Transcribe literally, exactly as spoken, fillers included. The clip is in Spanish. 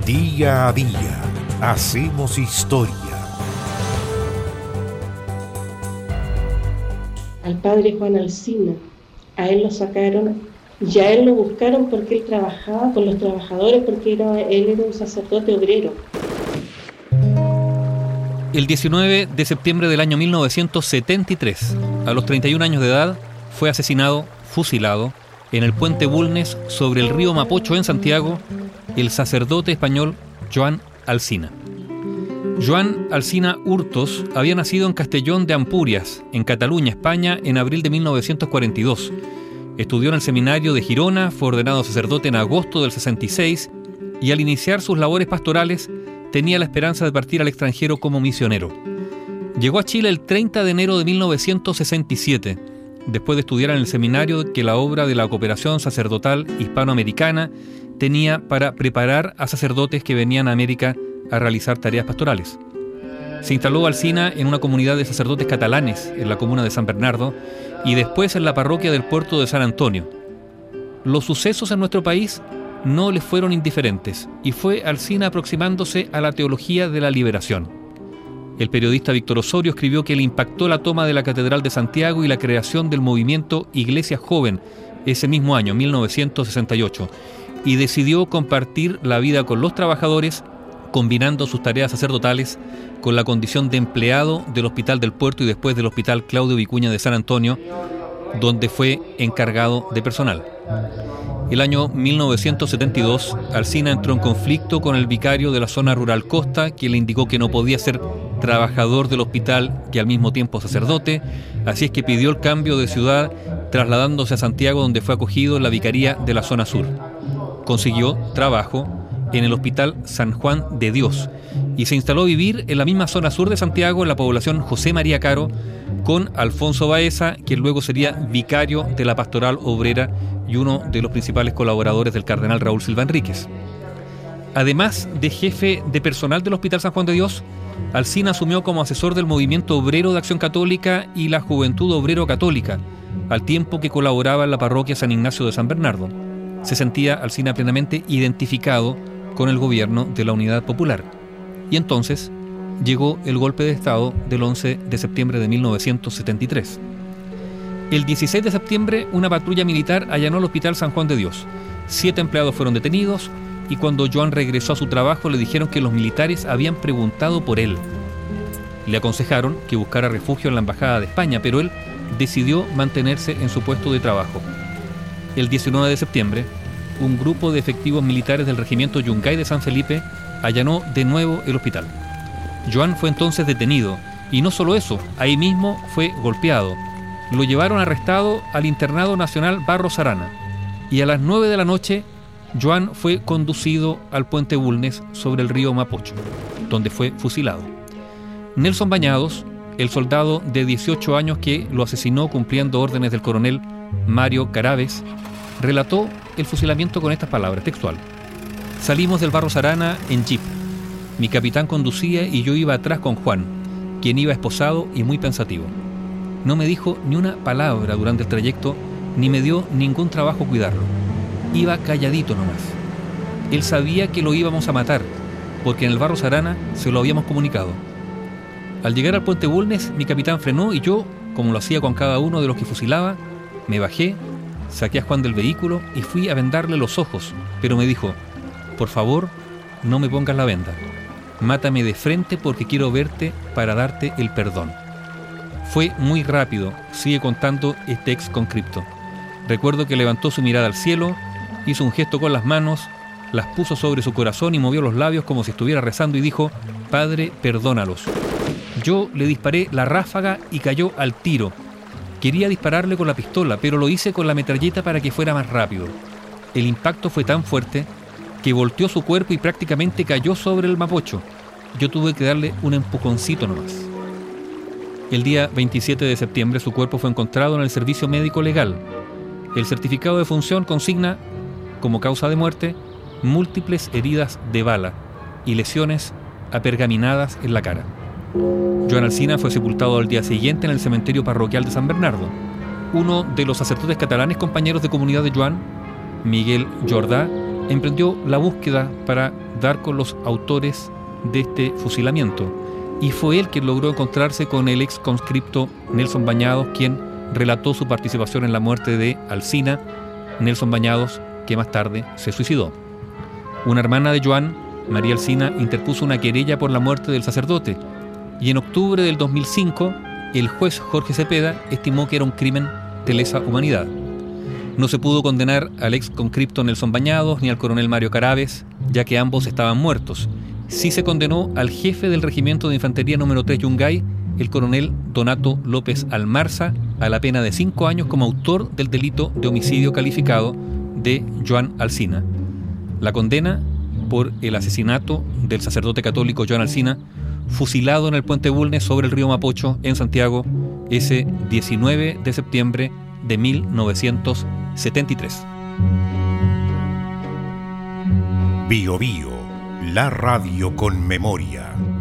Día a día hacemos historia. Al padre Juan Alsina, a él lo sacaron, ya él lo buscaron porque él trabajaba con los trabajadores, porque era, él era un sacerdote obrero. El diecinueve de septiembre del año mil novecientos setenta y tres, a los treinta y un años de edad, fue asesinado, fusilado, en el puente Bulnes sobre el río Mapocho en Santiago, el sacerdote español Joan Alsina. Joan Alsina Hurtos había nacido en Castellón de Ampurias, en Cataluña, España, en abril de mil novecientos cuarenta y dos. Estudió en el seminario de Girona, fue ordenado sacerdote en agosto del sesenta y seis y al iniciar sus labores pastorales tenía la esperanza de partir al extranjero como misionero. Llegó a Chile el treinta de enero de mil novecientos sesenta y siete, después de estudiar en el seminario que la obra de la cooperación sacerdotal hispanoamericana tenía para preparar a sacerdotes que venían a América a realizar tareas pastorales. Se instaló Alsina en una comunidad de sacerdotes catalanes en la comuna de San Bernardo y después en la parroquia del puerto de San Antonio. Los sucesos en nuestro país no le fueron indiferentes y fue Alsina aproximándose a la teología de la liberación. El periodista Víctor Osorio escribió que le impactó la toma de la Catedral de Santiago y la creación del movimiento Iglesia Joven ese mismo año, mil novecientos sesenta y ocho, y decidió compartir la vida con los trabajadores, combinando sus tareas sacerdotales con la condición de empleado del Hospital del Puerto y después del Hospital Claudio Vicuña de San Antonio, donde fue encargado de personal. El año mil novecientos setenta y dos, Alsina entró en conflicto con el vicario de la zona rural Costa, quien le indicó que no podía ser trabajador del hospital y al mismo tiempo sacerdote, así es que pidió el cambio de ciudad, trasladándose a Santiago, donde fue acogido en la vicaría de la zona sur. Consiguió trabajo en el Hospital San Juan de Dios y se instaló a vivir en la misma zona sur de Santiago, en la población José María Caro, con Alfonso Baeza, quien luego sería vicario de la Pastoral Obrera y uno de los principales colaboradores del cardenal Raúl Silva Enríquez. Además de jefe de personal del Hospital San Juan de Dios, Alsina asumió como asesor del Movimiento Obrero de Acción Católica y la Juventud Obrero Católica, al tiempo que colaboraba en la parroquia San Ignacio de San Bernardo. Se sentía Alsina plenamente identificado con el gobierno de la Unidad Popular. Y entonces llegó el golpe de Estado del once de septiembre de mil novecientos setenta y tres. El dieciséis de septiembre, una patrulla militar allanó el Hospital San Juan de Dios. Siete empleados fueron detenidos y cuando Joan regresó a su trabajo le dijeron que los militares habían preguntado por él. Le aconsejaron que buscara refugio en la Embajada de España, pero él decidió mantenerse en su puesto de trabajo. El diecinueve de septiembre, un grupo de efectivos militares del regimiento Yungay de San Felipe allanó de nuevo el hospital. Joan fue entonces detenido, y no solo eso, ahí mismo fue golpeado. Lo llevaron arrestado al Internado Nacional Barros Arana, y a las nueve de la noche, Joan fue conducido al puente Bulnes sobre el río Mapocho, donde fue fusilado. Nelson Bañados, el soldado de dieciocho años que lo asesinó cumpliendo órdenes del coronel Mario Caraves, relató el fusilamiento con estas palabras, textual: salimos del Barros Arana en jeep. Mi capitán conducía y yo iba atrás con Juan, quien iba esposado y muy pensativo. No me dijo ni una palabra durante el trayecto, ni me dio ningún trabajo cuidarlo. Iba calladito nomás. Él sabía que lo íbamos a matar, porque en el Barros Arana se lo habíamos comunicado. Al llegar al puente Bulnes, mi capitán frenó y yo, como lo hacía con cada uno de los que fusilaba, me bajé, saqué a Juan del vehículo y fui a vendarle los ojos, pero me dijo: por favor, no me pongas la venda. Mátame de frente porque quiero verte para darte el perdón. Fue muy rápido, sigue contando este ex conscripto. Recuerdo que levantó su mirada al cielo, hizo un gesto con las manos, las puso sobre su corazón y movió los labios como si estuviera rezando y dijo: Padre, perdónalos. Yo le disparé la ráfaga y cayó al tiro. Quería dispararle con la pistola, pero lo hice con la metralleta para que fuera más rápido. El impacto fue tan fuerte que volteó su cuerpo y prácticamente cayó sobre el Mapocho. Yo tuve que darle un empujoncito nomás. El día veintisiete de septiembre su cuerpo fue encontrado en el servicio médico legal. El certificado de función consigna como causa de muerte múltiples heridas de bala y lesiones apergaminadas en la cara. Joan Alsina fue sepultado al día siguiente en el cementerio parroquial de San Bernardo. Uno de los sacerdotes catalanes compañeros de comunidad de Joan, Miguel Jordá, emprendió la búsqueda para dar con los autores de este fusilamiento. Y fue él quien logró encontrarse con el ex conscripto Nelson Bañados, quien relató su participación en la muerte de Alsina. Nelson Bañados, que más tarde se suicidó. Una hermana de Joan, María Alsina, interpuso una querella por la muerte del sacerdote, y en octubre del dos mil cinco el juez Jorge Cepeda estimó que era un crimen de lesa humanidad. No se pudo condenar al ex conscripto Nelson Bañados ni al coronel Mario Caraves, ya que ambos estaban muertos. Sí se condenó al jefe del regimiento de infantería número tres Yungay, el coronel Donato López Almarza, a la pena de cinco años como autor del delito de homicidio calificado de Joan Alsina. La condena por el asesinato del sacerdote católico Joan Alsina, fusilado en el puente Bulnes sobre el río Mapocho en Santiago ese diecinueve de septiembre de mil novecientos setenta y tres. Bio Bio, la radio con memoria.